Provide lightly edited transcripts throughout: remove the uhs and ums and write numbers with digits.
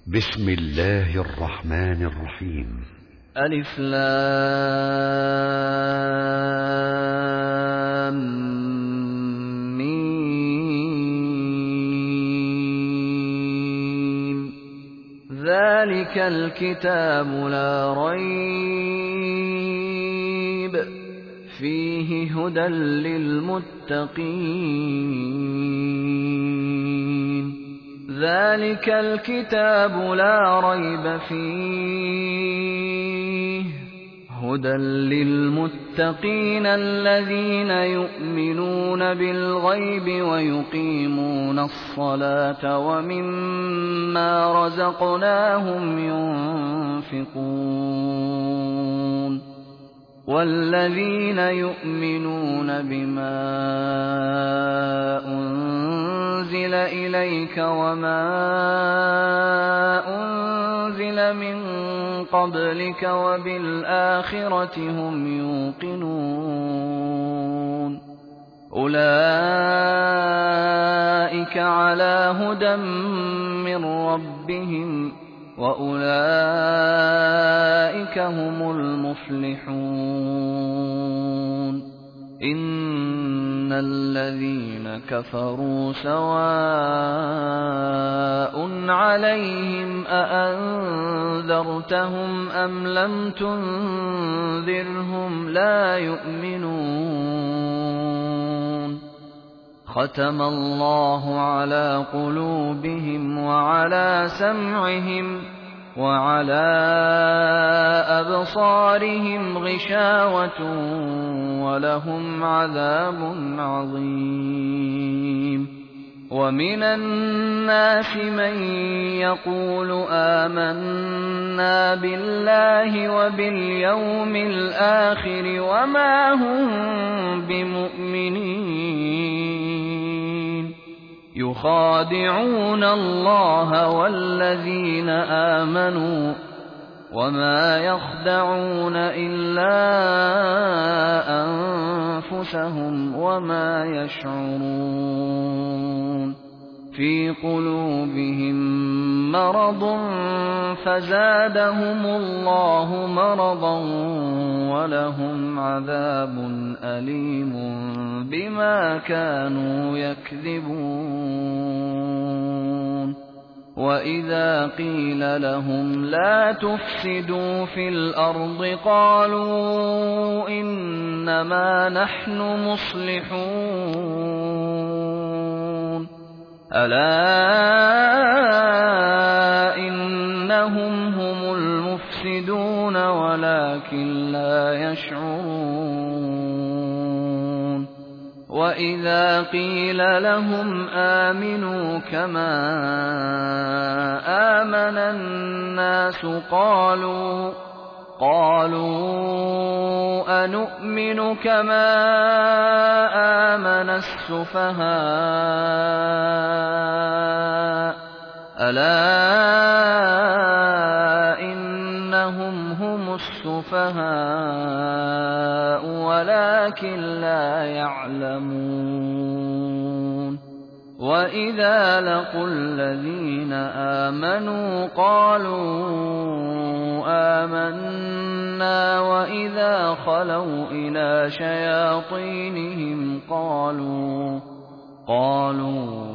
بسم الله الرحمن الرحيم. ألف لام ميم. ذلك الكتاب لا ريب فيه هدى للمتقين. ذلك الكتاب لا ريب فيه هدى للمتقين الذين يؤمنون بالغيب ويقيمون الصلاة ومما رزقناهم ينفقون. والذين يؤمنون بما أنزل إليك وما أنزل من قبلك وبالآخرة هم يوقنون. أولئك على هدى من ربهم وأولئك هم المفلحون. إن الذين كفروا سواء عليهم أأنذرتهم أم لم تنذرهم لا يؤمنون. ختم الله على قلوبهم وعلى سمعهم وعلى أبصارهم غشاوة ولهم عذاب عظيم. ومن الناس من يقول آمنا بالله وباليوم الآخر وما هم بمؤمنين. يخادعون الله والذين آمنوا وما يخدعون إلا أنفسهم وما يشعرون. في قلوبهم مرض فزادهم الله مرضا ولهم عذاب أليم بما كانوا يكذبون. وإذا قيل لهم لا تفسدوا في الأرض قالوا إنما نحن مصلحون. ألا إنهم هم المفسدون ولكن لا يشعرون. وإذا قيل لهم آمنوا كما آمن الناس قالوا أنؤمن كما آمن السفهاء. ألا إنهم هم السفهاء ولكن لا يعلمون. وإذا لقوا الذين آمنوا قالوا آمنا وإذا خلوا إلى شياطينهم قالوا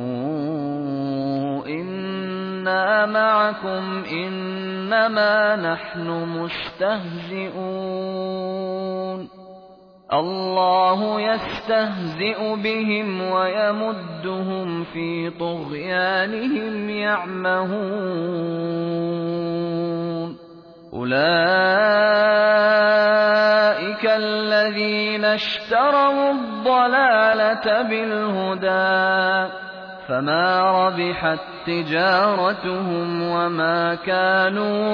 إنا معكم إنما نحن مستهزئون. الله يستهزئ بهم ويمدهم في طغيانهم يعمهون. أولئك الذين اشتروا الضلالة بالهدى فما ربحت تجارتهم وما كانوا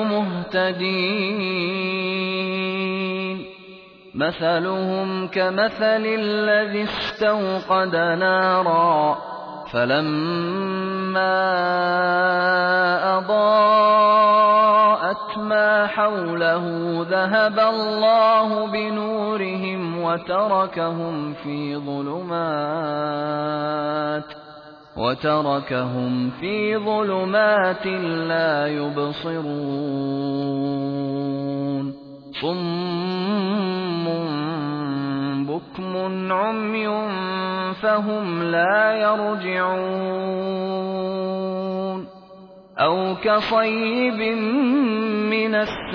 مهتدين. مثلهم كمثل الذي استوقد نارا فلما أضاءت ما حوله ذهب الله بنورهم وتركهم في ظلمات وتركهم في ظلمات لا يبصرون صم بكم عمي فهم لا يرجعون أو كصيب من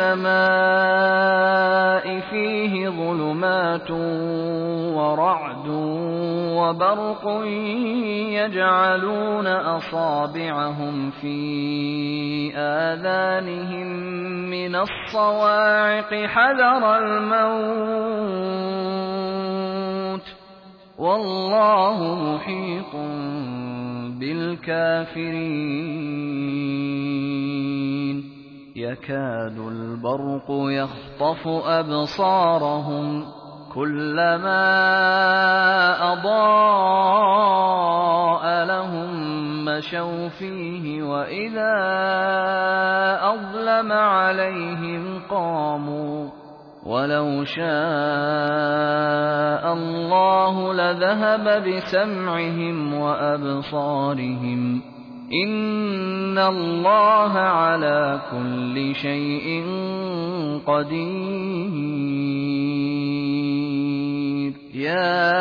السماء فيه ظلمات ورعد وبرق يجعلون أصابعهم في آذانهم من الصواعق حذر الموت والله محيط بالكافرين يكاد البرق يخطف أبصارهم كلما أضاء لهم مشوا فيه وإذا أظلم عليهم قاموا ولو شاء الله لذهب بسمعهم وأبصارهم إن الله على كل شيء قدير يا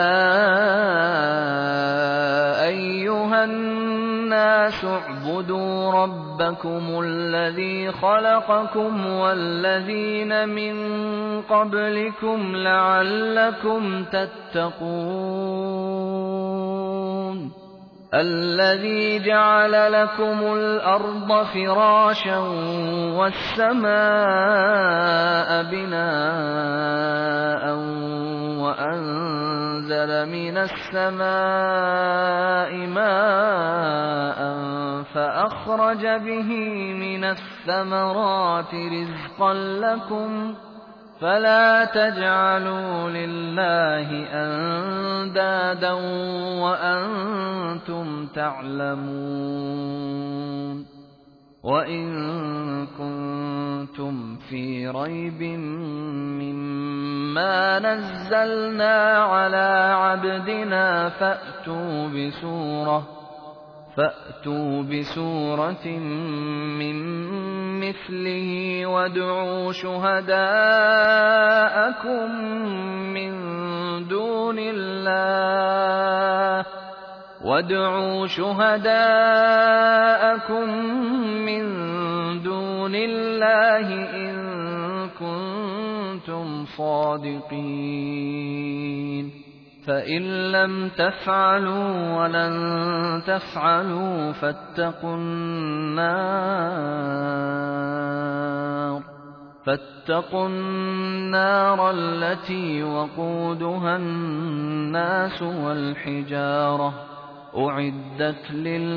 أيها الناس اعبدوا ربكم الذي خلقكم والذين من قبلكم لعلكم تتقون الذي جعل لكم الأرض فراشا والسماء بناء وأنزل من السماء ماء فأخرج به من الثمرات رزقا لكم فلا تجعلوا لله أندادا وأنتم تعلمون وإن كنتم في ريب مما نزلنا على عبدنا فأتوا بسورة من مثله وادعوا شهداءكم من دون الله إن كنتم صادقين فإن لم تفعلوا ولن تفعلوا فاتقوا النار التي وقودها الناس والحجارة أعدت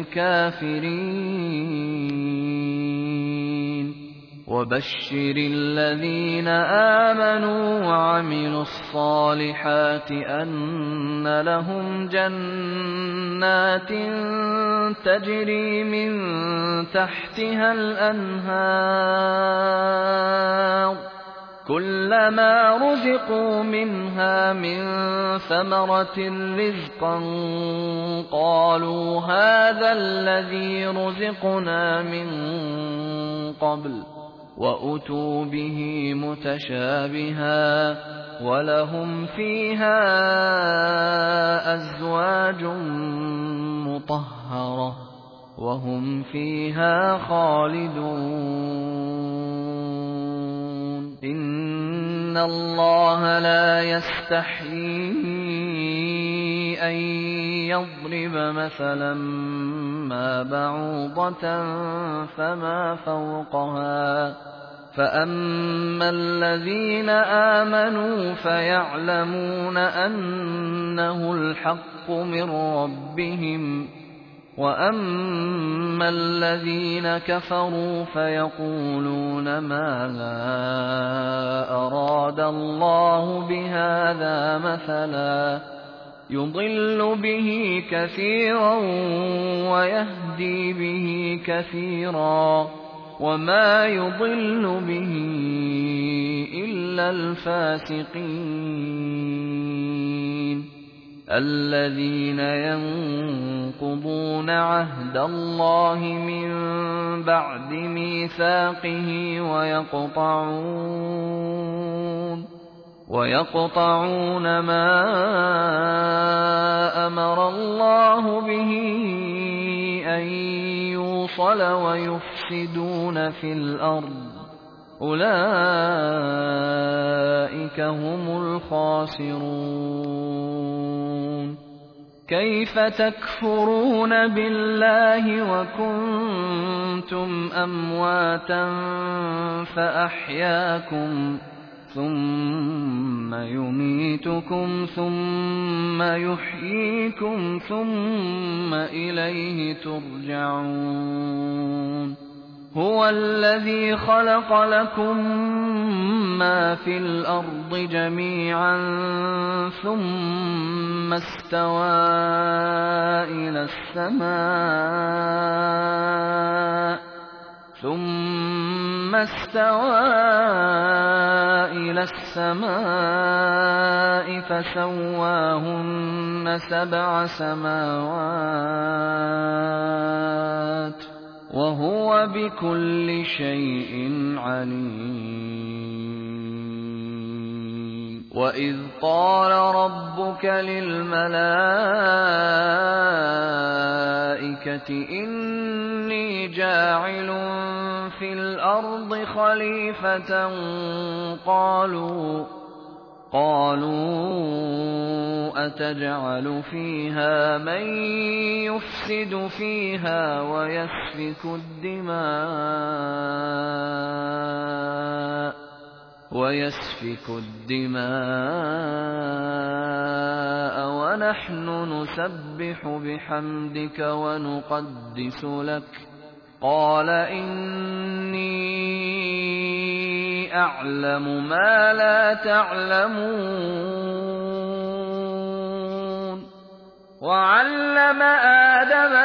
للكافرين وبشر الذين آمنوا وعملوا الصالحات أن لهم جنات تجري من تحتها الأنهار كلما رزقوا منها من ثمرة رزقا قالوا هذا الذي رزقنا من قبل وأتوا به متشابها ولهم فيها أزواج مطهرة وهم فيها خالدون إن الله لا يستحيي أن يضرب مثلا ما بعوضة فما فوقها فأما الذين آمنوا فيعلمون أنه الحق من ربهم وأما الذين كفروا فيقولون ماذا أراد الله بهذا مثلا يضل به كثيرا ويهدي به كثيرا وما يضل به إلا الفاسقين الذين ينقضون عهد الله من بعد ميثاقه ويقطعون ما أمر الله به أن يوصل ويفسدون في الأرض أولئك هم الخاسرون. كيف تكفرون بالله وكنتم أمواتا فأحياكم ثم يميتكم ثم يحييكم ثم إليه ترجعون. هو الذي خلق لكم ما في الأرض جميعا ثم استوى إلى السماء فسواهن 7 سماوات وهو بكل شيء عليم. وإذ قال ربك للملائكة إني جاعل في الأرض خليفة قالوا أتجعل فيها من يفسد فيها ويسفك الدماء ونحن نسبح بحمدك ونقدس لك قال إني أعلم ما لا تعلمون. وعلم آدم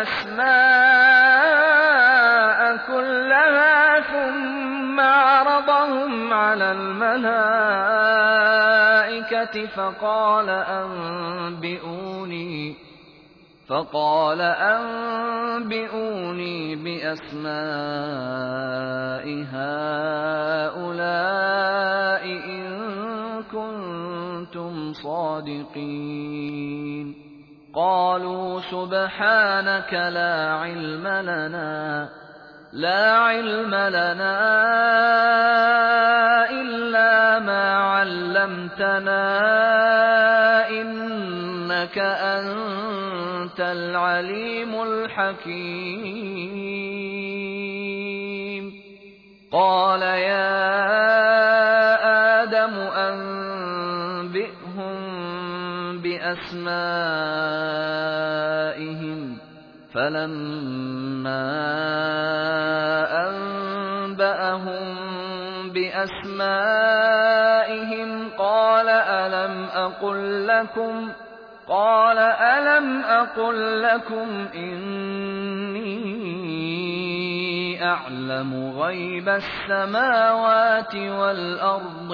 الأسماء كلها ثم عرضهم على الملائكة فقال أنبئوني بأسماء هؤلاء إن كنتم صادقين. قالوا سبحانك لا علم لنا إلا ما علمتنا إنك أنت العليم الحكيم. قال يا آدم أنبئهم بأسمائهم فلما أنبأهم بأسمائهم قال ألم أقل لكم إني أعلم غيب السماوات والأرض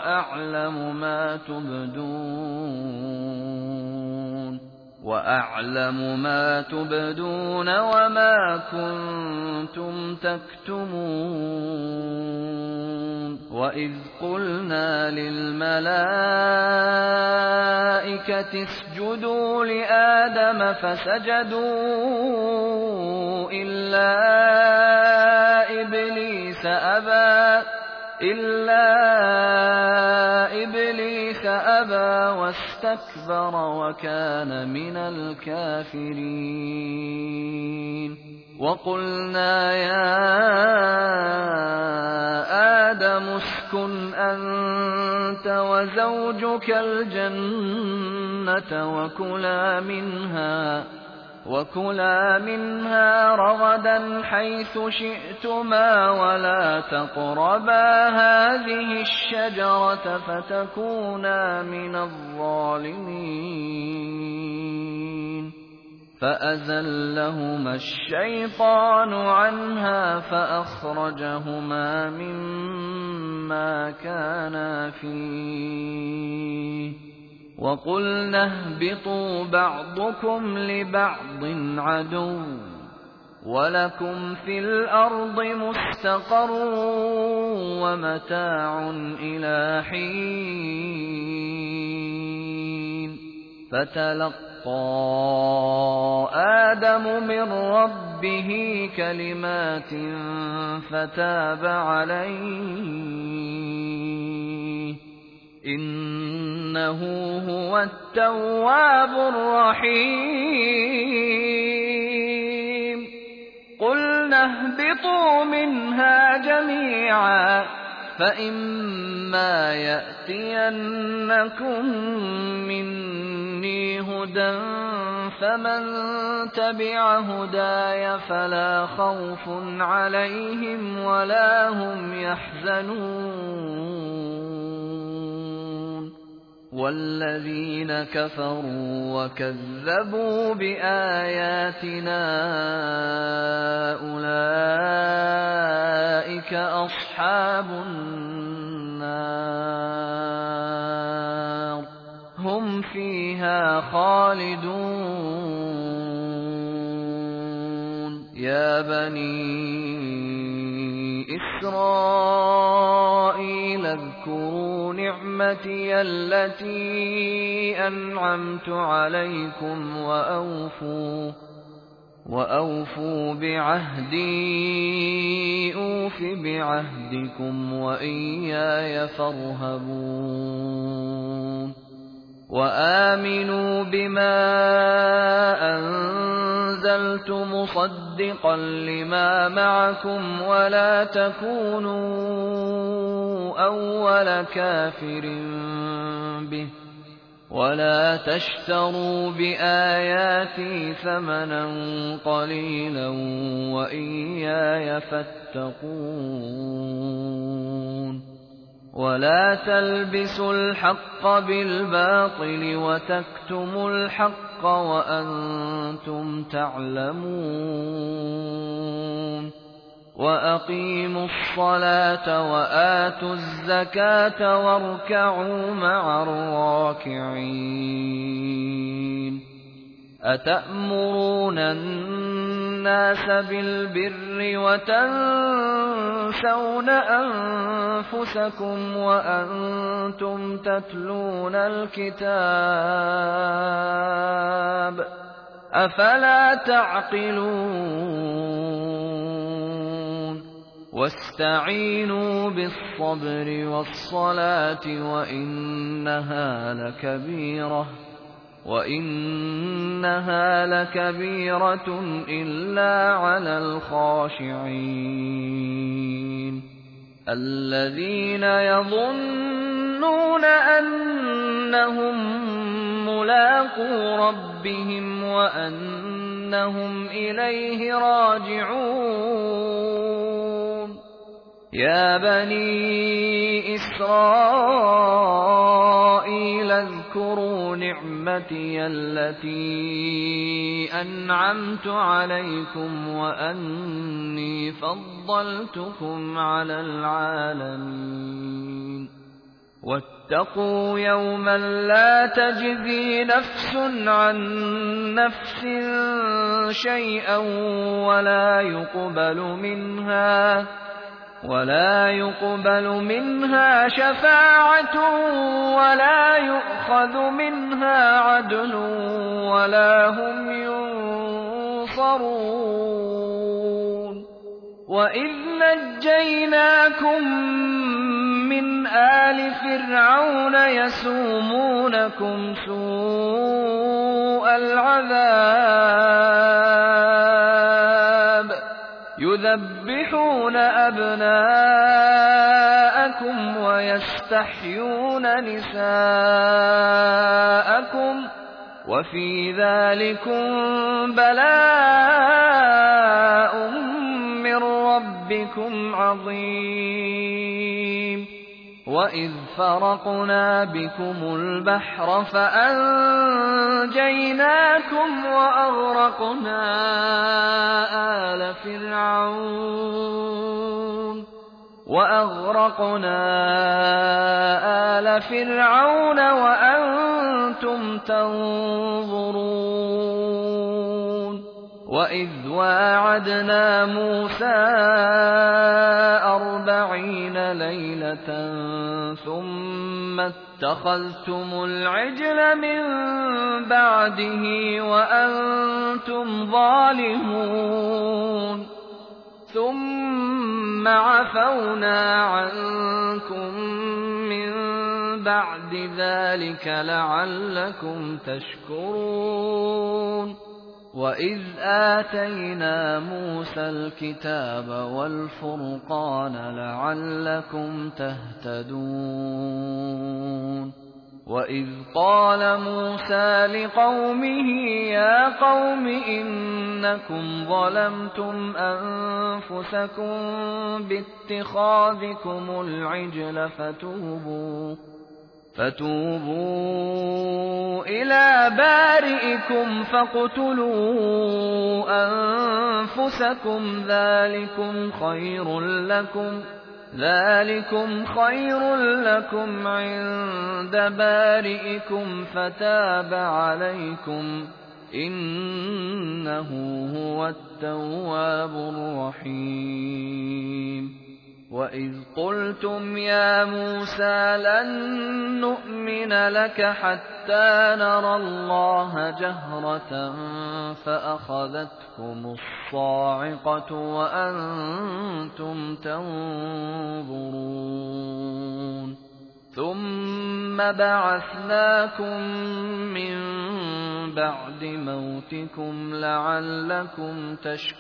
وأعلم ما تبدون وما كنتم تكتمون. وإذ قلنا للملائكة اسجدوا لآدم فسجدوا إلا إبليس أبى واستكبر وكان من الكافرين. وقلنا يا آدم اسكن أنت وزوجك الجنة وكلا منها رغدا حيث شئتما ولا تقربا هذه الشجرة فتكونا من الظالمين. فأزلهما الشيطان عنها فأخرجهما مما كانا فيه وَقُلْنَا اهْبِطُوا بَعْضُكُمْ لِبَعْضٍ عَدُوٌّ وَلَكُمْ فِي الْأَرْضِ مُسْتَقَرٌّ وَمَتَاعٌ إِلَىٰ حِينٍ فَتَلَقَّىٰ آدَمُ مِن رَّبِّهِ كَلِمَاتٍ فَتَابَ عَلَيْهِ إِنَّهُ هُوَ التَّوَّابُ الرَّحِيمُ قُلْنَا اهْبِطُوا مِنْهَا جَمِيعًا فَإِمَّا يَأْتِيَنَّكُم مِّنِّي هُدًى فَمَن تَبِعَ هُدَايَ فَلَا خَوْفٌ عَلَيْهِمْ وَلَا هُمْ يَحْزَنُونَ وَالَّذِينَ كَفَرُوا وَكَذَّبُوا بِآيَاتِنَا أُولَٰئِكَ أَصْحَابُ النَّارِ هُمْ فِيهَا خَالِدُونَ يَا بَنِي إِسْرَائِيلَ اذْكُرُوا نِعْمَتِيَ الَّتِي أَنْعَمْتُ عَلَيْكُمْ وَأَوْفُوا بِعَهْدِي أُوفِ بِعَهْدِكُمْ وَإِيَّايَ فَارْهَبُونِ وَآمِنُوا بِمَا أَنزَلْتُ مُصَدِّقًا لِّمَا مَعَكُمْ وَلَا تَكُونُوا أَوَّلَ كَافِرٍ بِهِ وَلَا تَشْتَرُوا بِآيَاتِي ثَمَنًا قَلِيلًا وَإِيَّايَ فَاتَّقُونِ وَلَا تَلْبِسُوا الْحَقَّ بِالْبَاطِلِ وَتَكْتُمُوا الْحَقَّ وَأَنتُمْ تَعْلَمُونَ وَأَقِيمُوا الصَّلَاةَ وَآتُوا الزَّكَاةَ وَارْكَعُوا مَعَ الرَّاكِعِينَ أَتَأْمُرُونَ النَّاسَ بِالْبِرِّ وَتَنسَوْنَ أَنفُسَكُمْ وَأَنتُمْ تَتْلُونَ الْكِتَابَ أَفَلَا تَعْقِلُونَ وَاسْتَعِينُوا بِالصَّبْرِ وَالصَّلَاةِ وَإِنَّهَا لَكَبِيرَةٌ إِلَّا عَلَى الْخَاشِعِينَ الَّذِينَ يَظُنُّونَ أَنَّهُم مُّلَاقُو رَبِّهِمْ وَأَنَّهُمْ إِلَيْهِ رَاجِعُونَ يَا بَنِي إِسْرَائِيلَ اذْكُرُوا نِعْمَتِيَ الَّتِي أَنْعَمْتُ عَلَيْكُمْ وَأَنِّي فَضَّلْتُكُمْ عَلَى الْعَالَمِينَ وَاتَّقُوا يَوْمًا لَّا تَجْزِي نَفْسٌ عَن نَّفْسٍ شَيْئًا ولا يقبل منها شفاعة ولا يؤخذ منها عدل ولا هم ينصرون وإذ نجيناكم من آل فرعون يسومونكم سوء العذاب يذبحون أبناءكم ويستحيون نساءكم وفي ذلكم بلاء من ربكم عظيم وإذ فرقنا بكم البحر فأنجيناكم وأغرقنا آل فرعون وأغرقنا آل فرعون وأنتم تنظرون وإذ واعدنا موسى 40 ليلة ثم اتخذتم العجل من بعده وأنتم ظالمون ثم عفونا عنكم من بعد ذلك لعلكم تشكرون وإذ آتينا موسى الكتاب والفرقان لعلكم تهتدون وإذ قال موسى لقومه يا قوم إنكم ظلمتم أنفسكم باتخاذكم العجل فتوبوا إلى بارئكم فاقتلوا أنفسكم ذلكم خير لكم عند بارئكم فتاب عليكم إنه هو التواب الرحيم وإذ قلتم يا موسى لن نؤمن لك حتى نرى الله جهرة فأخذتكم الصاعقة وأنتم تنظرون ثم بعثناكم من بعد موتكم لعلكم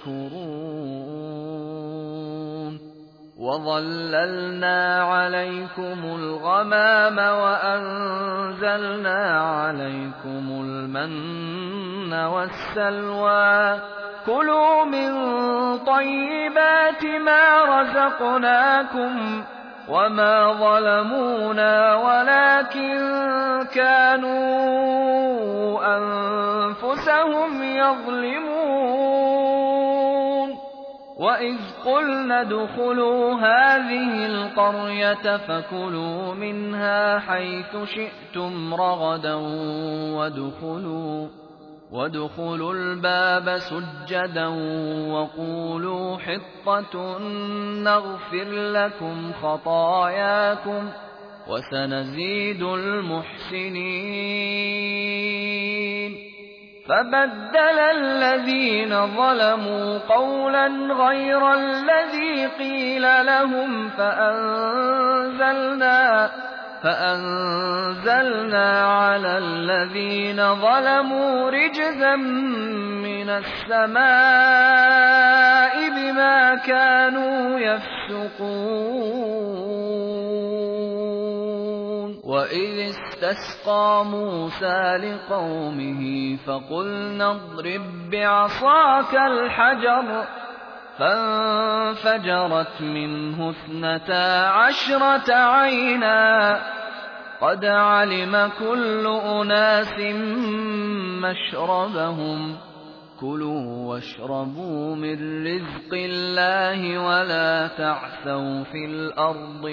تشكرون وظللنا عليكم الغمام وأنزلنا عليكم المن والسلوى كلوا من طيبات ما رزقناكم وما ظلمونا ولكن كانوا أنفسهم يظلمون وإذ قلنا ادخلوا هذه القرية فكلوا منها حيث شئتم رغدا وادخلوا الباب سجدا وقولوا حطة نغفر لكم خطاياكم وسنزيد المحسنين فبدل الذين ظلموا قولا غير الذي قيل لهم فأنزلنا على الذين ظلموا رجزا من السماء بما كانوا يفسقون وإذ استسقى موسى لقومه فقلنا اضرب بعصاك الحجر فانفجرت منه 12 عينا قد علم كل أناس مشربهم كلوا واشربوا من رزق الله ولا تعثوا في الأرض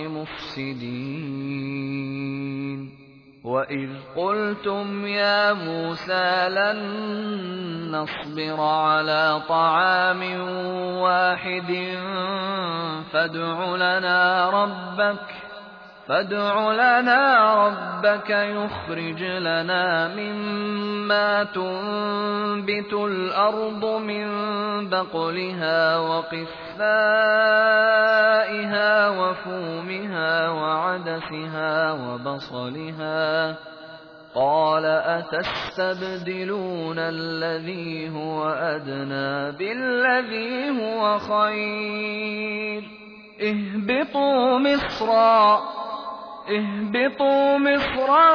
مفسدين وإذ قلتم يا موسى لن نصبر على طعام واحد فادع لنا ربك يخرج لنا مما تنبت الأرض من بقلها وقثائها وفومها وعدسها وبصلها قال أتستبدلون الذي هو أدنى بالذي هو خير اهبطوا مصرا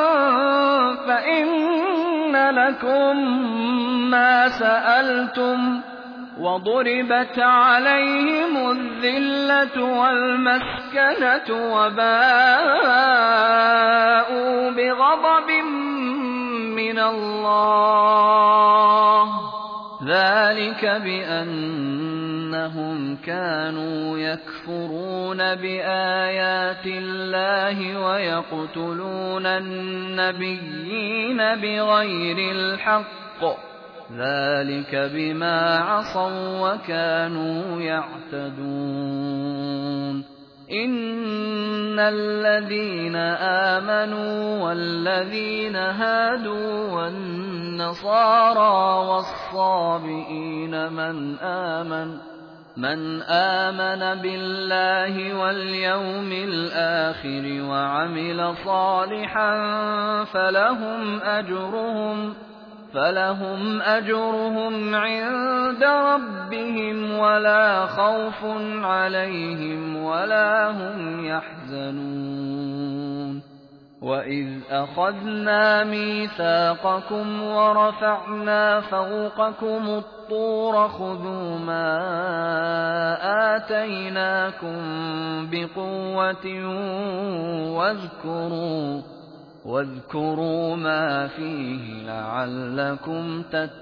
فإن لكم ما سألتم وضربت عليهم الذلة والمسكنة وباءوا بغضب من الله ذلك بأن أنهم كانوا يكفرون بآيات الله ويقتلون النبيين بغير الحق، ذلك بما عصوا وكانوا يعتدون. إن الذين آمنوا والذين هادوا والنصارى والصابئين من آمن بالله واليوم الآخر وعمل صالحا فلهم أجرهم عند ربهم ولا خوف عليهم ولا هم يحزنون. وإذ أخذنا ميثاقكم ورفعنا فوقكم الطور خذوا ما آتيناكم بقوة واذكروا ما فيه لعلكم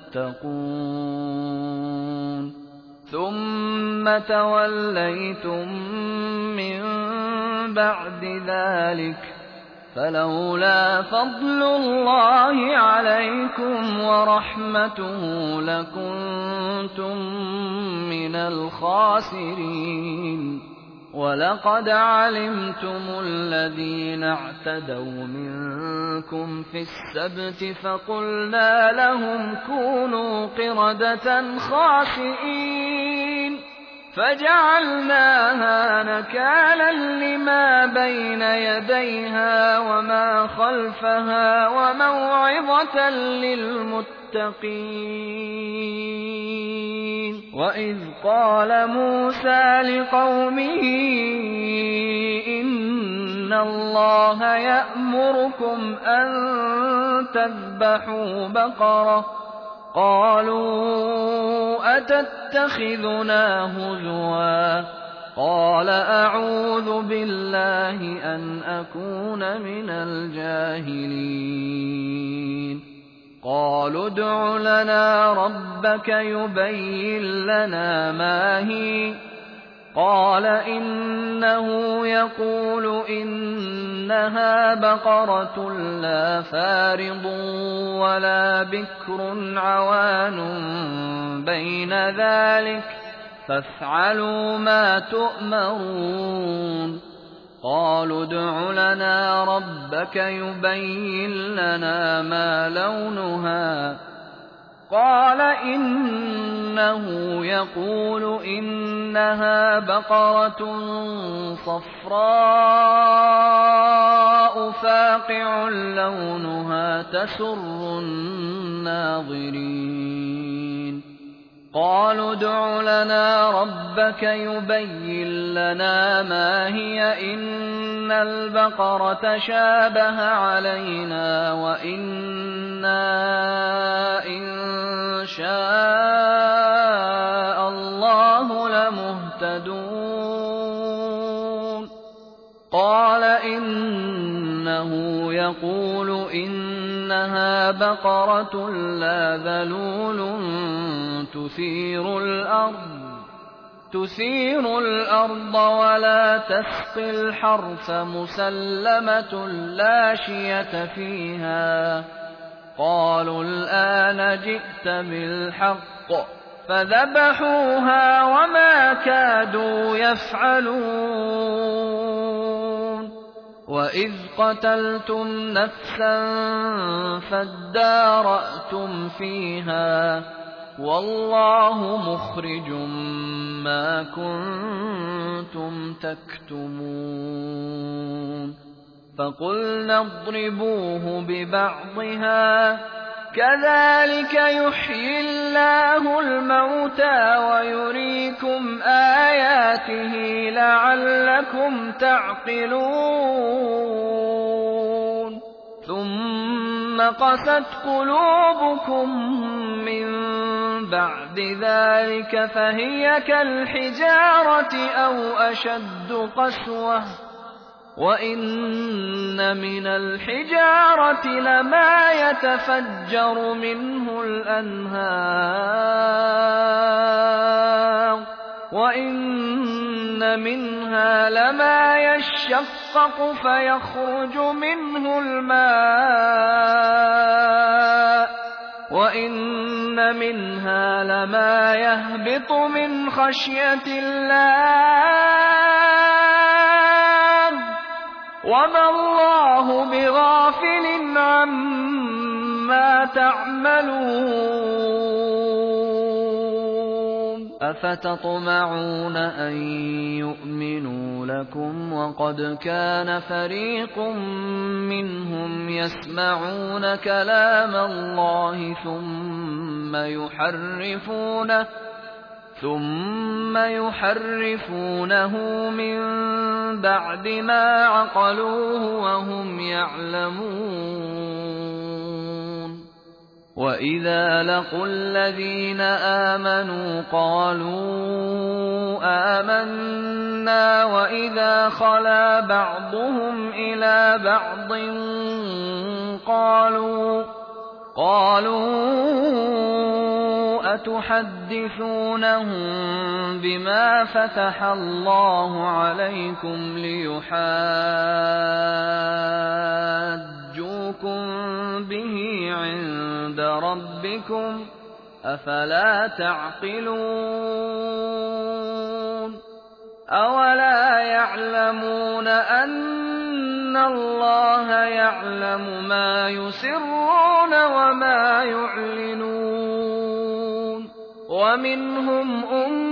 تتقون. ثم توليتم من بعد ذلك فلولا فضل الله عليكم ورحمته لكنتم من الخاسرين. ولقد علمتم الذين اعتدوا منكم في السبت فقلنا لهم كونوا قردة خاسئين فجعلناها نكالا لما بين يديها وما خلفها وموعظة للمتقين. وإذ قال موسى لقومه إن الله يأمركم أن تذبحوا بقرة قالوا أتتخذنا هزوا قال أعوذ بالله أن أكون من الجاهلين. قالوا ادع لنا ربك يبين لنا ما هي قال إنه يقول إنها بقرة لا فارض ولا بكر عوان بين ذلك فافعلوا ما تؤمرون. قالوا ادع لنا ربك يبين لنا ما لونها قال إنه يقول إنها بقرة صفراء فاقع لونها تسر الناظرين. قالوا ادع لنا ربك يبين لنا ما هي إن البقرة شابه علينا وإنا إن شاء الله لمهتدون. قال إنه يقول إنها بقرة لا ذلول تثير الأرض ولا تسقي الحرث مسلمة لا شية فيها. قالوا الآن جئت بالحق فذبحوها وما كادوا يفعلون. وإذ قتلتم نفسا فادارأتم فيها والله مخرج ما كنتم تكتمون. فقلنا اضربوه ببعضها كذلك يحيي الله الموتى ويريكم آياته لعلكم تعقلون. ثم قست قلوبكم من بعد ذلك فهي كالحجارة أو أشد قسوة وإن من الحجارة لما يتفجر منه الأنهار وَإِنَّ مِنْهَا لَمَا يَشَّقَّقُ فَيَخْرُجُ مِنْهُ الْمَاءُ وَإِنَّ مِنْهَا لَمَا يَهْبِطُ مِنْ خَشْيَةِ اللَّهِ وَمَا اللَّهُ بِغَافِلٍ عَمَّا تَعْمَلُونَ أَفَتَطْمَعُونَ أَن يُؤْمِنُوا لَكُمْ وَقَدْ كَانَ فَرِيقٌ مِّنْهُمْ يَسْمَعُونَ كَلَامَ اللَّهِ ثُمَّ يُحَرِّفُونَهُ مِن بَعْدِ مَا عَقَلُوهُ وَهُمْ يَعْلَمُونَ وَإِذَا لَقُوا الَّذِينَ آمَنُوا قَالُوا آمَنَّا وَإِذَا خَلَا بَعْضُهُمْ إِلَىٰ بَعْضٍ قَالُوا أَتُحَدِّثُونَهُم بِمَا فَتَحَ اللَّهُ عَلَيْكُمْ لِيُحَاجُّوكُم بِهِ عِندَ رَبِّكُمْ ۚ أَفَلَا تَعْقِلُونَ أَوَلَا يَعْلَمُونَ أَنَّ اللَّهَ يَعْلَمُ مَا يُسِرُّونَ وَمَا يُعْلِنُونَ وَمِنْهُمْ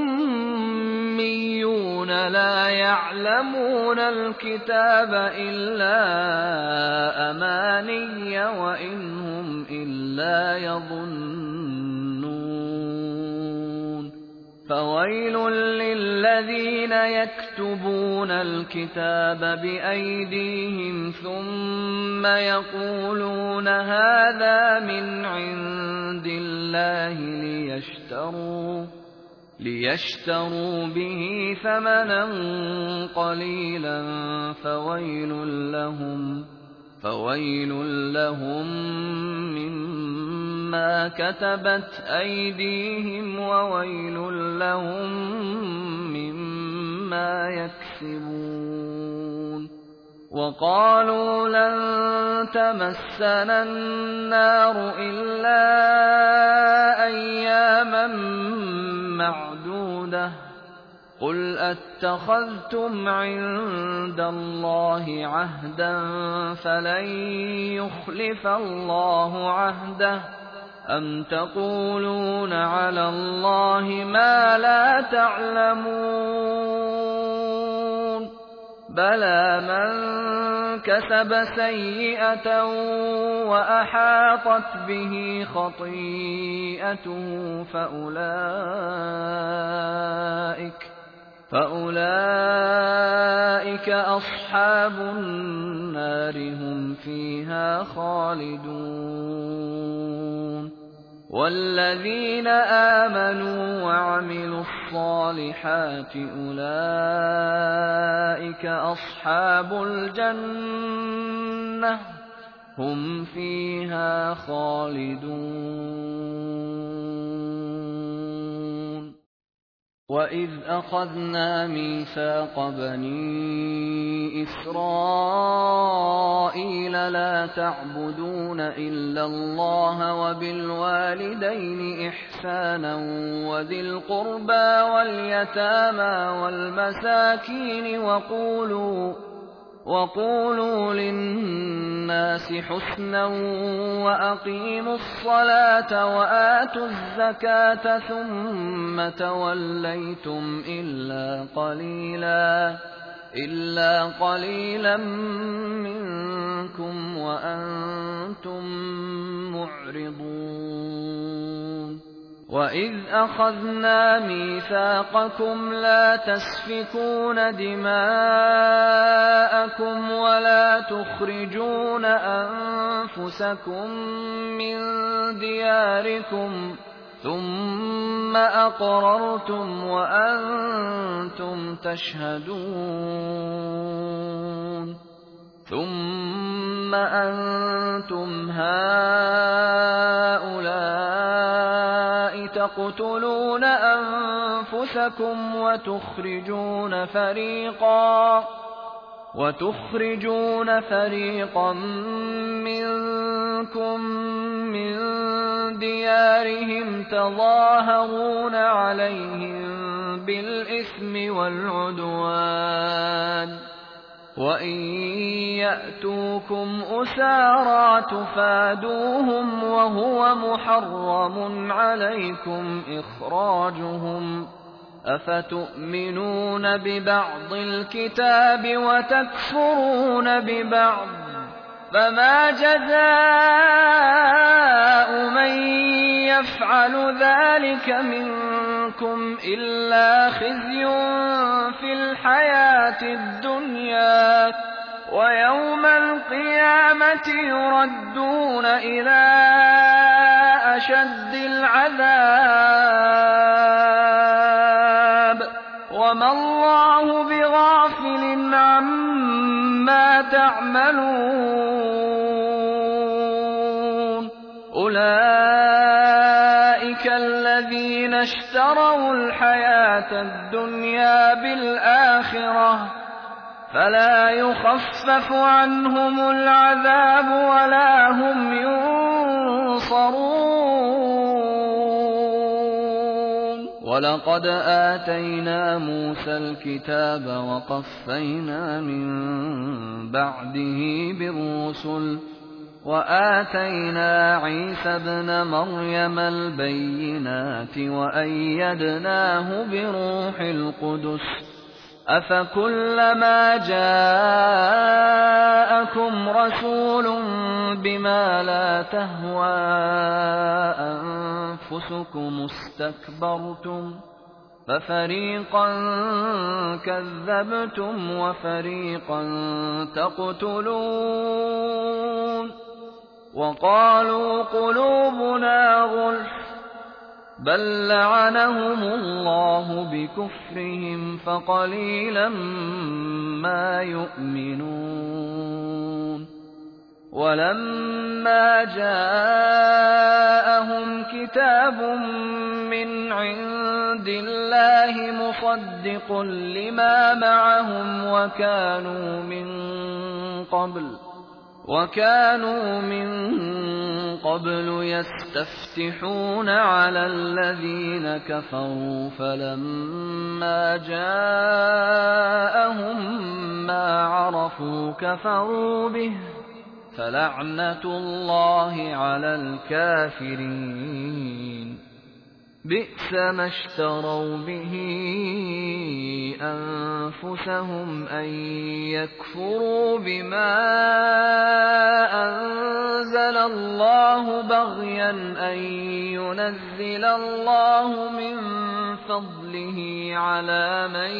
أُمِّيُّونَ لَا يَعْلَمُونَ الْكِتَابَ إِلَّا أَمَانِيَّ وَإِنْ هُمْ إِلَّا يَظُنُّونَ فَوَيْلٌ لِّلَّذِينَ يَكْتُبُونَ الْكِتَابَ بِأَيْدِيهِمْ ثُمَّ يَقُولُونَ هَٰذَا مِنْ عِندِ اللَّهِ لِيَشْتَرُوا بِهِ ثَمَنًا قَلِيلًا فَوَيْلٌ لَّهُم مِّمَّا كَتَبَتْ أَيْدِيهِمْ وَوَيْلٌ لَّهُم مِّمَّا يَكْسِبُونَ وَقَالُوا لَن تَمَسَّنَا النَّارُ إِلَّا أَيَّامًا مَّعْدُودَةً ۚ قُلْ أَتَّخَذْتُمْ عِندَ اللَّهِ عَهْدًا فَلَن يُخْلِفَ اللَّهُ عَهْدَهُ ۖ أَمْ تَقُولُونَ عَلَى اللَّهِ مَا لَا تَعْلَمُونَ بَلَىٰ مَن كَسَبَ سَيِّئَةً وَأَحَاطَتْ بِهِ خَطِيئَتُهُ فَأُولَٰئِكَ أَصْحَابُ النَّارِ هُمْ فِيهَا خَالِدُونَ وَالَّذِينَ آمَنُوا وَعَمِلُوا الصَّالِحَاتِ أُولَٰئِكَ أَصْحَابُ الْجَنَّةِ هُمْ فِيهَا خَالِدُونَ وَإِذْ أَخَذْنَا مِيثَاقَ بَنِي إِسْرَائِيلَ لَا تَعْبُدُونَ إِلَّا اللَّهَ وَبِالْوَالِدَيْنِ إِحْسَانًا وَذِي الْقُرْبَىٰ وَالْيَتَامَىٰ وَالْمَسَاكِينِ وَقُولُوا لِلنَّاسِ حُسْنًا وَأَقِيمُوا الصَّلَاةَ وَآتُوا الزَّكَاةَ ثُمَّ تَوَلَّيْتُمْ إِلَّا قَلِيلًا مِّنكُمْ وَأَنتُم مُّعْرِضُونَ وَإِذْ أَخَذْنَا مِيثَاقَكُمْ لَا تَسْفِكُونَ دِمَاءَكُمْ وَلَا تُخْرِجُونَ أَنفُسَكُم مِّن دِيَارِكُمْ ثُمَّ أَقْرَرْتُمْ وَأَنتُمْ تَشْهَدُونَ ثُمَّ أَنتُمْ هَٰؤُلَاءِ تَقْتُلُونَ أَنفُسَكُمْ أنفسكم وتخرجون فريقا منكم من ديارهم تظاهرون عليهم بالإثم والعدوان وإن يأتوكم أسارى تفادوهم وهو محرم عليكم إخراجهم أفتؤمنون ببعض الكتاب وتكفرون ببعض فما جزاء من يفعل ذلك منكم إلا خزي في الحياة الدنيا ويوم القيامة يردون إلى أشد العذاب وما الله بغافل عما تعملون أولئك الذين اشتروا الحياة الدنيا بالآخرة فلا يخفف عنهم العذاب ولا هم ينصرون ولقد آتينا موسى الكتاب وقفينا من بعده بالرسل وآتينا عيسى ابن مريم البينات وأيدناه بروح القدس أفكلما جاءكم رسول بما لا تهوى أنفسكم استكبرتم ففريقا كذبتم وفريقا تقتلون وقالوا قلوبنا غلف بل لعنهم الله بكفرهم فقليلا ما يؤمنون ولما جاءهم كتاب من عند الله مصدق لما معهم وكانوا من قبل يستفتحون على الذين كفروا فلما جاءهم ما عرفوا كفروا به فلعنة الله على الكافرين بئس ما اشتروا به أنفسهم أن يكفروا بما أنزل الله بغيا أن ينزل الله من فضله على من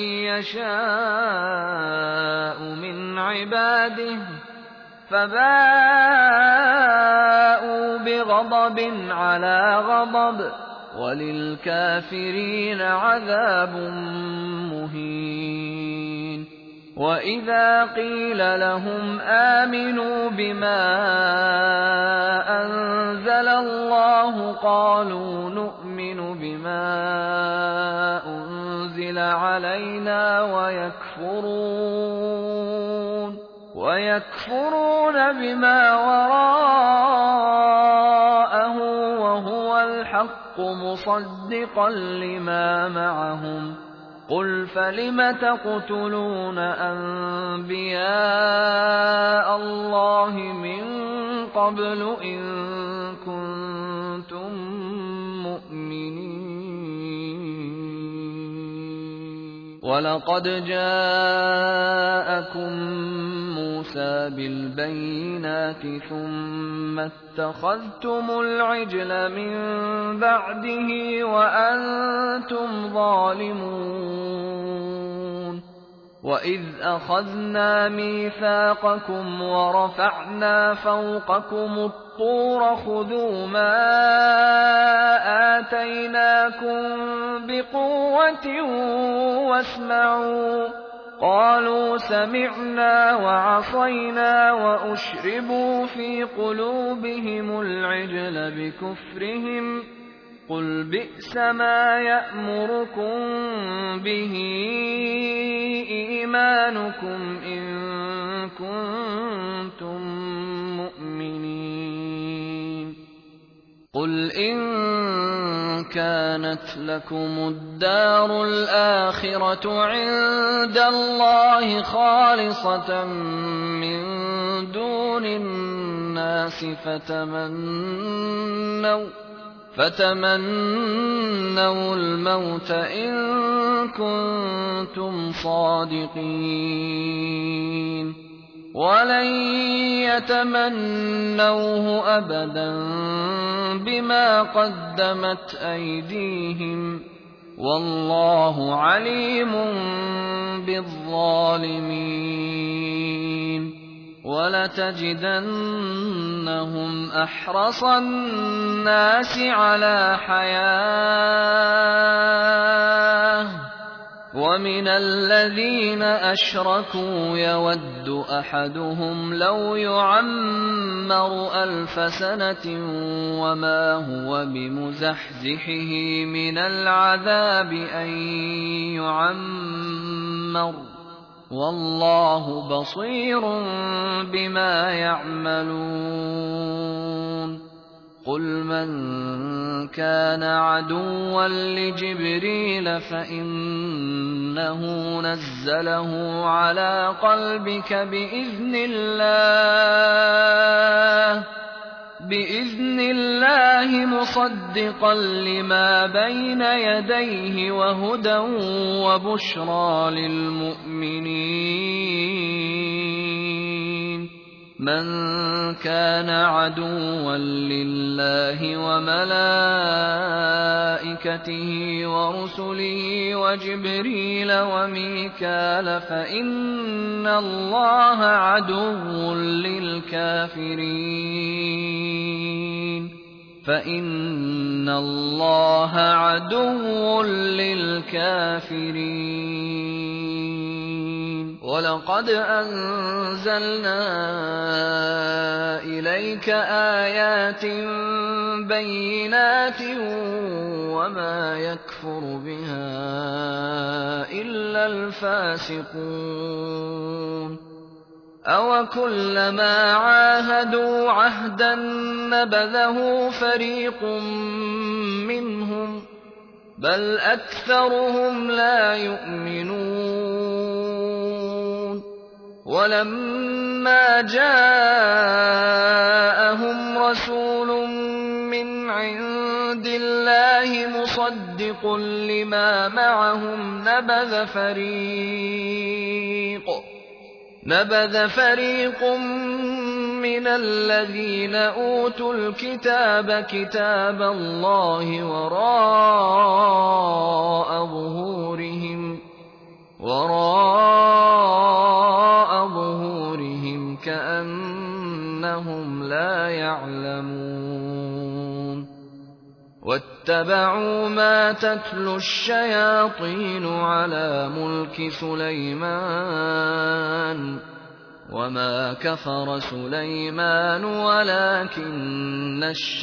يشاء من عباده فباءوا بغضب على غضب وللكافرين عذاب مهين وإذا قيل لهم آمنوا بما أنزل الله قالوا نؤمن بما أنزل علينا ويكفرون بما وراءه وهو الحق مصدقا لما معهم قل فلم تقتلون أنبياء الله من قبل إن كنتم مؤمنين ولقد جاءكم موسى بالبينات ثم اتخذتم العجل من بعده وأنتم ظالمون وإذ أخذنا ميثاقكم ورفعنا فوقكم الطور خذوا ما آتيناكم بقوة واسمعوا قالوا سمعنا وعصينا وأشربوا في قلوبهم العجل بكفرهم قُلْ بِئْسَ مَا يَأْمُرُكُم بِهِ إِيمَانُكُمْ إِن كُنتُم مُّؤْمِنِينَ قُلْ إِن كَانَتْ لَكُمُ الدَّارُ الْآخِرَةُ عِندَ اللَّهِ خَالِصَةً مِّن دُونِ النَّاسِ فَتَمَنَّوُا الْمَوْتَ إِن كُنتُمْ صَادِقِينَ وَلَن يَتَمَنَّوْهُ أَبَدًا بِمَا قَدَّمَتْ أَيْدِيهِمْ ۗ وَاللَّهُ عَلِيمٌ بِالظَّالِمِينَ وَلَتَجِدَنَّهُمْ أَحْرَصَ النَّاسِ عَلَىٰ حَيَاةٍ ۖ وَمِنَ الَّذِينَ أَشْرَكُوا يَوَدُّ أَحَدُهُمْ لَوْ يُعَمَّرُ أَلْفَ سَنَةٍ وَمَا هُوَ بِمُزَحْزِحِهِ مِنَ الْعَذَابِ أَن يُعَمَّرَ ۗ وَاللَّهُ بَصِيرٌ بِمَا يَعْمَلُونَ قُلْ مَن كَانَ عَدُوًّا لِّجِبْرِيلَ فَإِنَّهُ نَزَّلَهُ عَلَىٰ قَلْبِكَ بِإِذْنِ اللَّهِ مُصَدِّقًا لِّمَا بَيْنَ يَدَيْهِ وَهُدًى وَبُشْرَىٰ لِلْمُؤْمِنِينَ مَن كَانَ عَدُوًّا لِّلَّهِ وَمَلَائِكَتِهِ وَرُسُلِهِ وَجِبْرِيلَ وَمِيكَالَ فَإِنَّ اللَّهَ عَدُوٌّ لِّلْكَافِرِينَ وَلَقَدْ أَنزَلْنَا إِلَيْكَ آيَاتٍ بَيِّنَاتٍ وَمَا يَكْفُرُ بِهَا إِلَّا الْفَاسِقُونَ أَوَكُلَّمَا عَاهَدُوا عَهْدًا نَّبَذَهُ فَرِيقٌ مِّنْهُم ۚ بَلْ أَكْثَرُهُمْ لَا يُؤْمِنُونَ وَلَمَّا جَاءَهُمْ رَسُولٌ مِّنْ عِندِ اللَّهِ مُصَدِّقٌ لِّمَا مَعَهُمْ نَبَذَ فَرِيقٌ مِّنَ الَّذِينَ أُوتُوا الْكِتَابَ كِتَابَ اللَّهِ وَرَاءَ ظُهُورِهِمْ كَأَنَّهُمْ لَا يَعْلَمُونَ وَاتَّبَعُوا مَا تَتْلُو الشَّيَاطِينُ عَلَىٰ مُلْكِ سُلَيْمَانَ ۖ وَمَا كَفَرَ سُلَيْمَانُ وَلَٰكِنَّ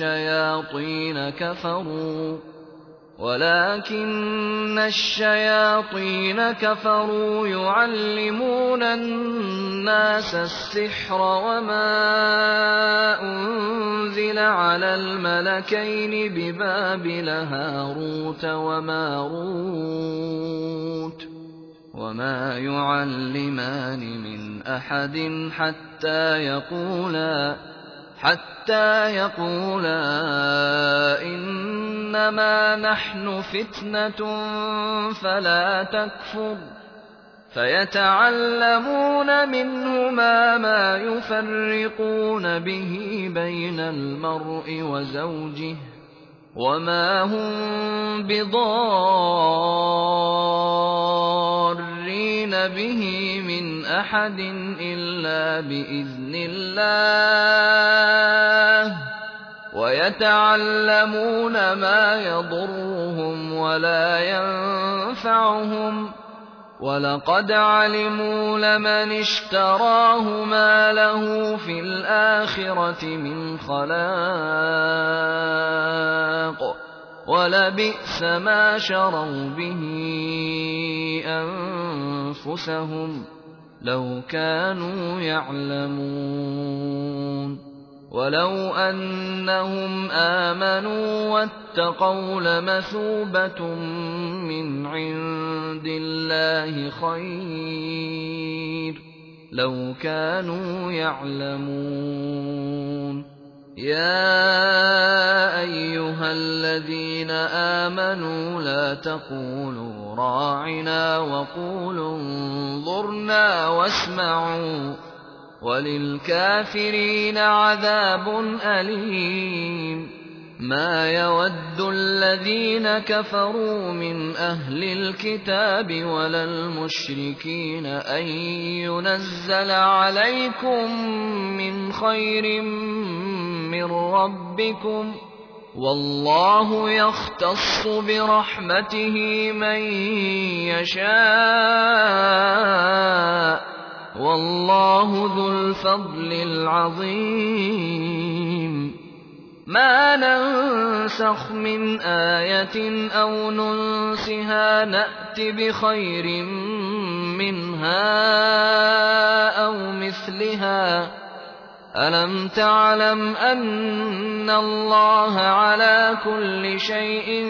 الشَّيَاطِينَ كَفَرُوا يُعَلِّمُونَ النَّاسَ السِّحْرَ وَمَا أُنزِلَ عَلَى الْمَلَكَيْنِ بِبَابِلَ هَارُوتَ وَمَارُوتَ وَمَا يُعَلِّمَانِ مِنْ أَحَدٍ حَتَّىٰ يَقُولَا إِنَّمَا نَحْنُ فِتْنَةٌ فَلَا تَكْفُرْ فَيَتَعَلَّمُونَ مِنْهُمَا مَا يُفَرِّقُونَ بِهِ بَيْنَ الْمَرْءِ وَزَوْجِهِ وَمَا هُم بِضَارِّينَ بِهِ مِنْ أَحَدٍ إِلَّا بِإِذْنِ اللَّهِ وَيَتَعَلَّمُونَ مَا يَضُرُّهُمْ وَلَا يَنفَعُهُمْ وَلَقَدْ عَلِمُوا لَمَنِ اشْتَرَاهُ مَا لَهُ فِي الْآخِرَةِ مِنْ خَلَاقٍ وَلَبِئْسَ مَا شَرَوْا بِهِ أَنفُسَهُمْ لَوْ كَانُوا يَعْلَمُونَ وَلَوْ أَنَّهُمْ آمَنُوا وَاتَّقَوْا لَمَثُوبَةٌ مِّنْ عِندِ اللَّهِ خَيْرٌ لَوْ كَانُوا يَعْلَمُونَ يَا أَيُّهَا الَّذِينَ آمَنُوا لَا تَقُولُوا رَاعِنَا وَقُولُوا انظُرْنَا وَاسْمَعُوا وَلِلْكَافِرِينَ عَذَابٌ أَلِيمٌ مَا يَوَدُّ الَّذِينَ كَفَرُوا مِنْ أَهْلِ الْكِتَابِ وَلَا الْمُشْرِكِينَ أَن يُنَزَّلَ عَلَيْكُم مِّنْ خَيْرٍ مِّن رَّبِّكُمْ وَاللَّهُ يَخْتَصُّ بِرَحْمَتِهِ مَن يَشَاءُ وَاللَّهُ ذُو الْفَضْلِ الْعَظِيمِ مَا نَنسَخْ مِنْ آيَةٍ أَوْ نُنسِهَا نَأْتِ بِخَيْرٍ مِّنْهَا أَوْ مِثْلِهَا أَلَمْ تَعْلَمْ أَنَّ اللَّهَ عَلَىٰ كُلِّ شَيْءٍ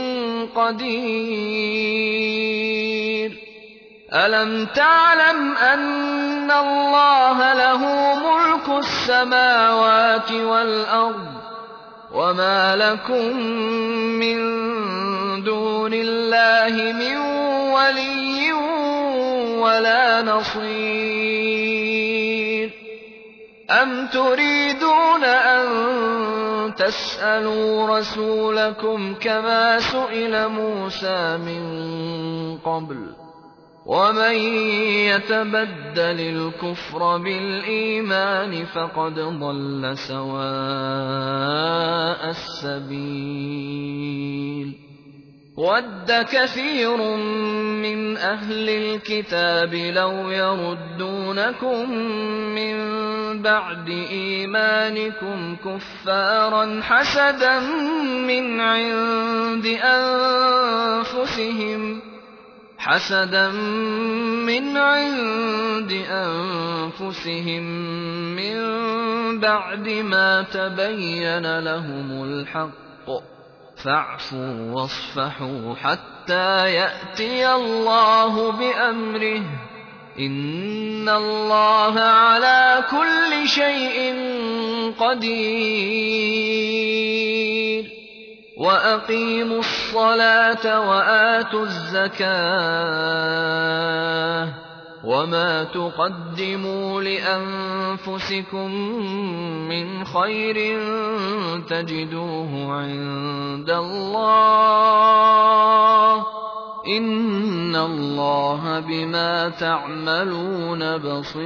قَدِيرٌ أَلَمْ تَعْلَمْ أَنَّ اللَّهَ لَهُ مُلْكُ السَّمَاوَاتِ وَالْأَرْضِ وَمَا لَكُم مِّن دُونِ اللَّهِ مِن وَلِيٍّ وَلَا نَصِيرٍ أَمْ تُرِيدُونَ أَن تَسْأَلُوا رَسُولَكُمْ كَمَا سُئِلَ مُوسَىٰ مِن قَبْلُ وَمَن يَتَبَدَّلِ الْكُفْرَ بِالْإِيمَانِ فَقَدْ ضَلَّ سَوَاءَ السَّبِيلِ وَدَّ كَثِيرٌ مِّنْ أَهْلِ الْكِتَابِ لَوْ يَرُدُّونَكُم مِّن بَعْدِ إِيمَانِكُمْ كُفَّارًا حَسَدًا مِّنْ عِندِ أَنفُسِهِم مِّن بَعْدِ مَا تَبَيَّنَ لَهُمُ الْحَقُّ فَاعْفُوا وَاصْفَحُوا حَتَّىٰ يَأْتِيَ اللَّهُ بِأَمْرِهِ ۗ إِنَّ اللَّهَ عَلَىٰ كُلِّ شَيْءٍ قَدِيرٌ وَأَقِيمُوا الصَّلَاةَ وَآتُوا الزَّكَاةَ وَمَا تُقَدِّمُوا لِأَنفُسِكُم مِّنْ خَيْرٍ تَجِدُوهُ عِندَ اللَّهِ ۗ إِنَّ اللَّهَ بِمَا تَعْمَلُونَ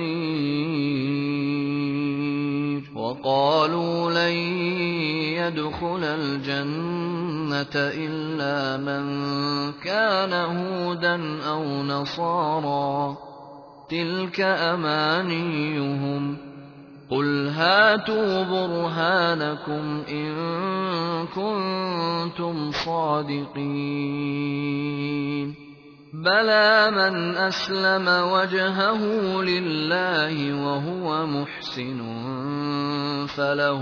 بَصِيرٌ وَقَالُوا لَن يَدْخُلَ الْجَنَّةَ إِلَّا مَن كَانَ هُودًا أَوْ نَصَارَىٰ ۗ تِلْكَ أَمَانِيُّهُمْ ۗ قُلْ هَاتُوا بُرْهَانَكُمْ إِن كُنتُمْ صَادِقِينَ بَلَىٰ مَنْ أَسْلَمَ وَجْهَهُ لِلَّهِ وَهُوَ مُحْسِنٌ فَلَهُ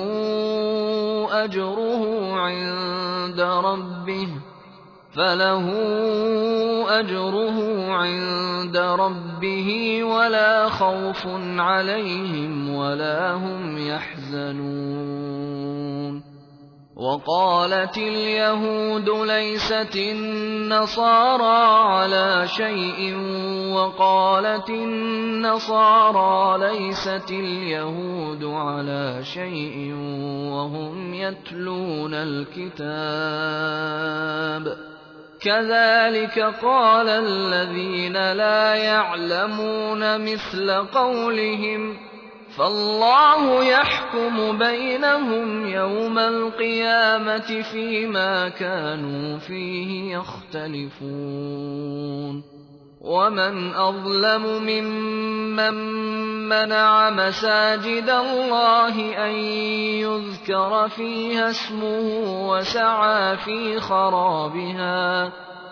أَجْرُهُ عِندَ رَبِّهِ وَلَا خَوْفٌ عَلَيْهِمْ وَلَا هُمْ يَحْزَنُونَ وَقَالَتِ الْيَهُودُ لَيْسَتِ النَّصَارَىٰ عَلَىٰ شَيْءٍ وَقَالَتِ النَّصَارَىٰ لَيْسَتِ الْيَهُودُ عَلَىٰ شَيْءٍ وَهُمْ يَتْلُونَ الْكِتَابَ ۗ كَذَٰلِكَ قَالَ الَّذِينَ لَا يَعْلَمُونَ مِثْلَ قَوْلِهِمْ ۚ فَاللَّهُ يَحْكُمُ بَيْنَهُمْ يَوْمَ الْقِيَامَةِ فِيمَا كَانُوا فِيهِ يَخْتَلِفُونَ ومن أظلم ممن منع مساجد الله أن يذكر فيها اسمه وسعى في خرابها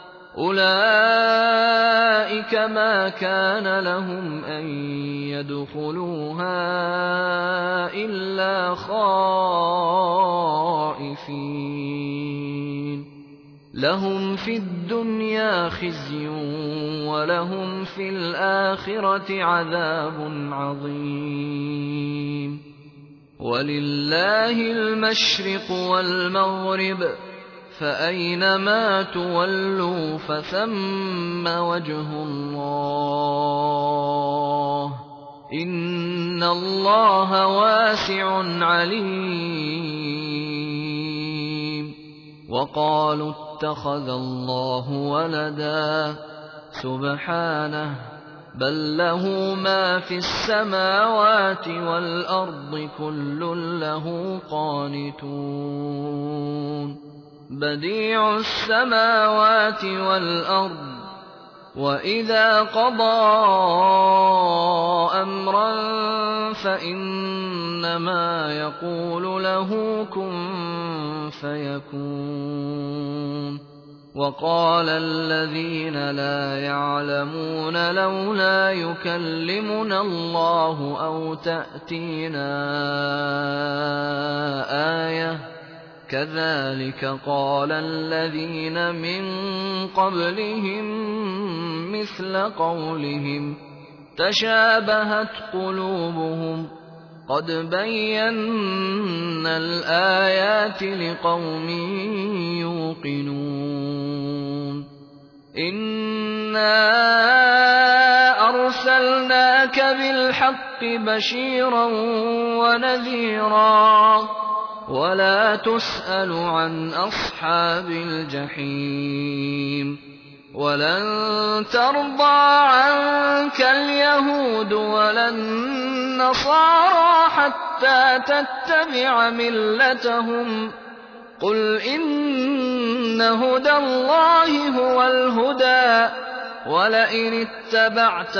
أولئك ما كان لهم أن يدخلوها إلا خائفين لهم في الدنيا خزي ولهم في الآخرة عذاب عظيم ولله المشرق والمغرب فأينما تولوا فثم وجه الله إن الله واسع عليم وقالوا اتخذ الله ولدا سبحانه بل له ما في السماوات والأرض كل له قانتون بديع السماوات والأرض وإذا قضى أمرا فإنما يقول له كن فيكون وقال الذين لا يعلمون لولا يكلمنا الله أو تأتينا آية كذلك قال الذين من قبلهم مثل قولهم تشابهت قلوبهم قد بينا الآيات لقوم يوقنون إنا أرسلناك بالحق بشيرا ونذيرا ولا تسأل عن أصحاب الجحيم ولن ترضى عنك اليهود ولا النصارى حتى تتبع ملتهم قل إن هدى الله هو الهدى ولئن اتبعت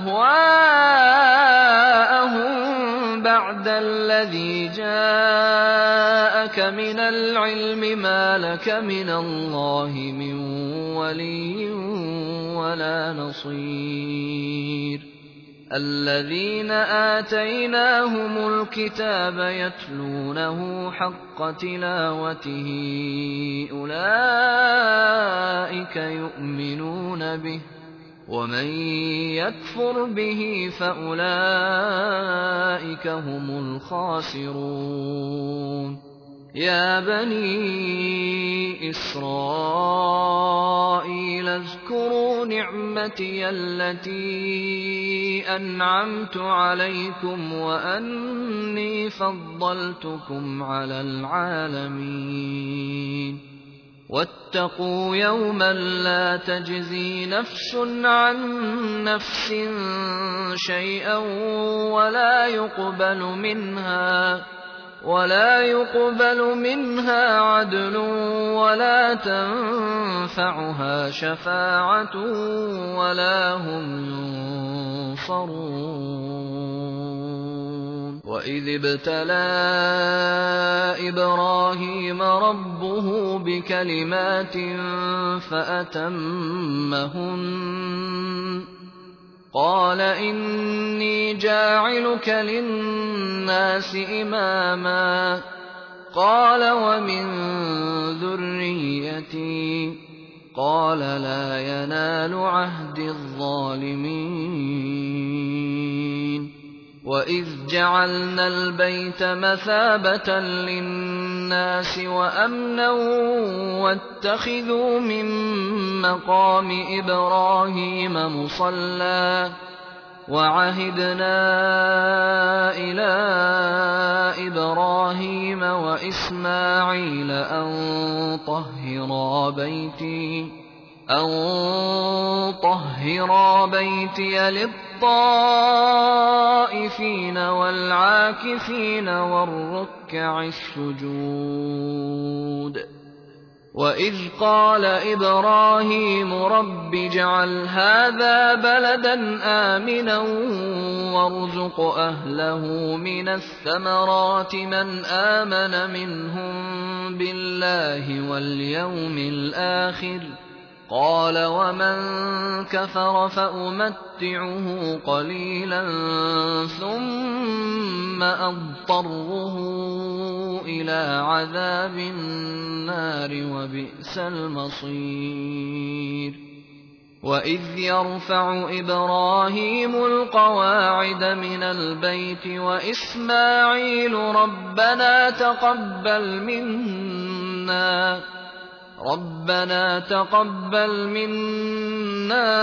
أهواءهم بعد الذي جاءك من العلم ما لك من الله من ولي ولا نصير الذين آتيناهم الكتاب يتلونه حق تلاوته أولئك يؤمنون به ومن يكفر به فأولئك هم الخاسرون يا بني إسرائيل اذكروا نعمتي التي أنعمت عليكم وأني فضلتكم على العالمين واتقوا يوما لا تجزي نفس عن نفس شيئا ولا يقبل منها عدل ولا تنفعها شفاعة ولا هم ينصرون وإذ ابتلى إبراهيم ربه بكلمات فأتمهن قال إني جاعلك للناس إماما قال ومن ذريتي قال لا ينال عهد الظالمين وإذ جعلنا البيت مثابة للناس وأمنا واتخذوا من مقام إبراهيم مصلى وعهدنا إلى إبراهيم وإسماعيل أن طهرا بيتي للطائفين والعاكفين والركع السجود وإذ قال إبراهيم رب اجعل هذا بلدا آمنا وارزق أهله من الثمرات من آمن منهم بالله واليوم الآخر قال ومن كفر فأمتعه قليلا ثم أضطره إلى عذاب النار وبئس المصير وإذ يرفع إبراهيم القواعد من البيت وإسماعيل ربنا تقبل منا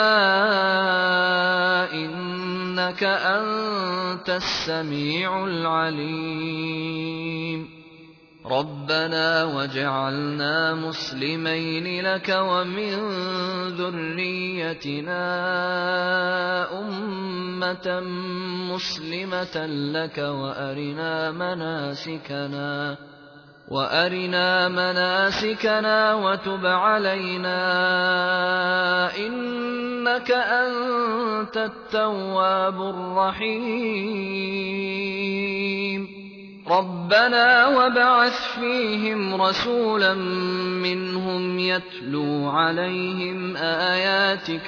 إنك أنت السميع العليم ربنا واجعلنا مسلمين لك ومن ذريتنا أمة مسلمة لك وأرنا مناسكنا وتب علينا إنك أنت التواب الرحيم ربنا وابعث فيهم رسولا منهم يتلو عليهم آياتك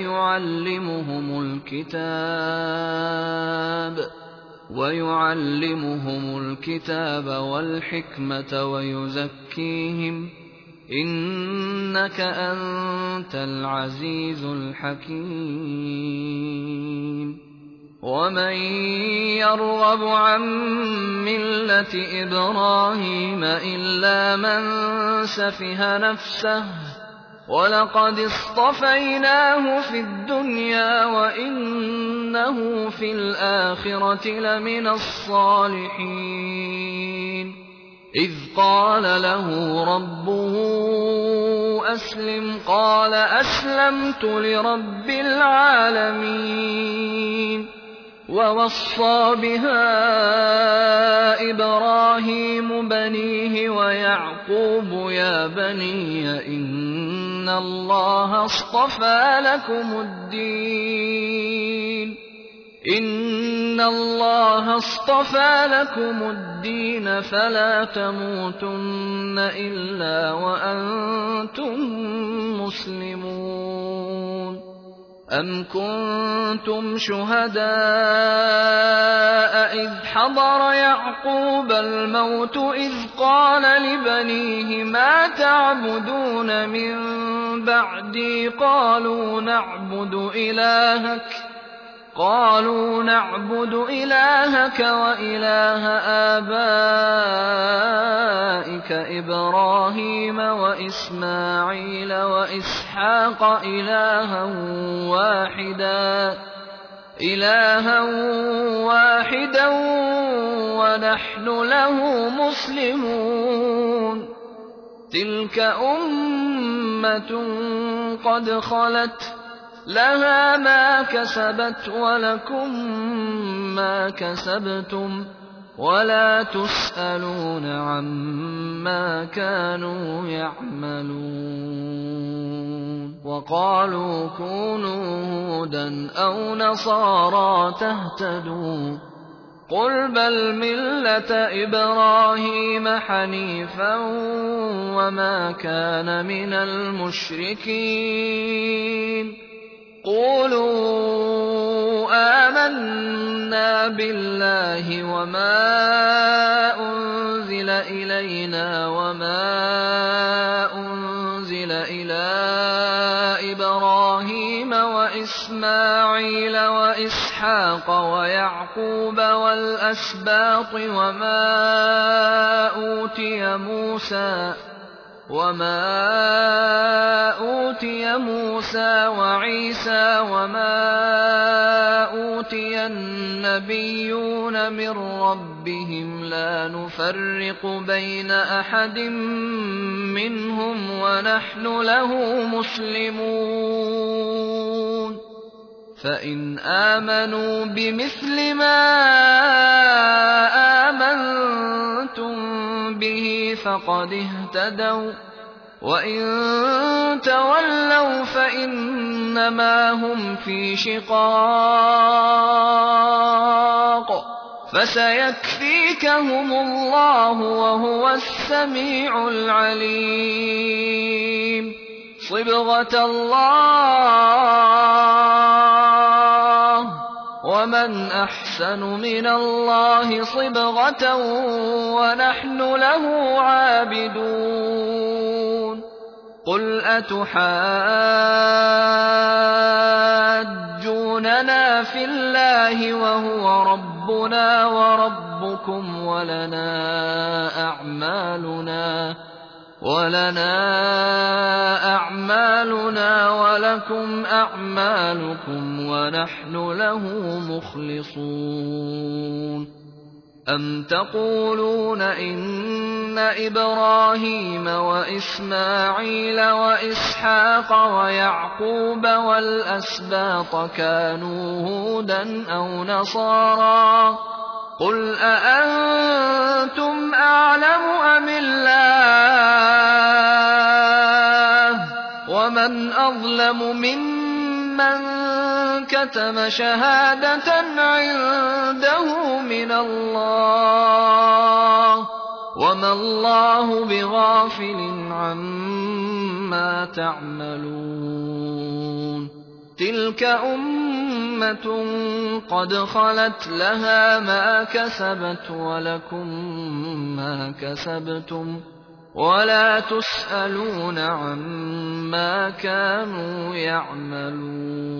ويعلمهم الكتاب والحكمة ويزكيهم إنك أنت العزيز الحكيم ومن يرغب عن ملة إبراهيم إلا من سفه نفسه ولقد اصطفيناه في الدنيا وإنه في الآخرة لمن الصالحين إذ قال له ربه أسلم قال أسلمت لرب العالمين ووصى بها إبراهيم بنيه ويعقوب يا بني إن الله اصطفى لكم الدين فلا تموتن إلا وأنتم مسلمون أم كنتم شهداء إذ حضر يعقوب الموت إذ قال لبنيه ما تعبدون من بعدي قالوا نعبد إلهك وإله آبائك إبراهيم وإسماعيل وإسحاق إلها واحدا ونحن له مسلمون تلك أمة قد خلت لها ما كسبت ولكم ما كسبتم ولا تسألون عما كانوا يعملون وقالوا كونوا هودا أو نصارى تهتدوا قل بل ملة إبراهيم حنيفا وما كان من المشركين قولوا آمنا بالله وما أنزل إلينا وما أنزل إلى إبراهيم وإسماعيل وإسحاق ويعقوب والأسباط وما أوتي موسى وعيسى وما أوتي النبيون من ربهم لا نفرق بين أحد منهم ونحن له مسلمون فإن آمنوا بمثل ما آمنتم به فقد اهتدوا وَإِن تَوَلَّوْا فَإِنَّمَا هُمْ فِي شِقَاقٍ فَسَيَكْفِيكَهُمُ اللَّهُ وَهُوَ السَّمِيعُ الْعَلِيمُ صِبْغَةَ اللَّهِ ۖ وَمَنْ أَحْسَنُ مِنَ اللَّهِ صِبْغَةً وَنَحْنُ لَهُ عَابِدُونَ قُلْ أَتُحَاجُّونَنَا فِي اللَّهِ وَهُوَ رَبُّنَا وَرَبُّكُمْ ولنا أعمالنا ولكم أعمالكم ونحن له مخلصون أَمْ تَقُولُونَ إِنَّ إِبْرَاهِيمَ وَإِسْمَاعِيلَ وَإِسْحَاقَ وَيَعْقُوبَ وَالْأَسْبَاطَ كَانُوا هُودًا أَوْ نَصَارَىٰ ۗ قُلْ أَأَنتُمْ أَعْلَمُ أَمِ اللَّهُ ۗ وَمَنْ أَظْلَمُ مِمَّن كَتَمَ شَهَادَةً عِندَهُ مِنَ اللَّهِ ۗ وَمَا اللَّهُ بِغَافِلٍ عَمَّا تَعْمَلُونَ تِلْكَ أُمَّةٌ قَدْ خَلَتْ لَهَا مَا كَسَبَتْ وَلَكُم مَّا كَسَبْتُمْ وَلَا تُسْأَلُونَ عَمَّا كَانُوا يَعْمَلُونَ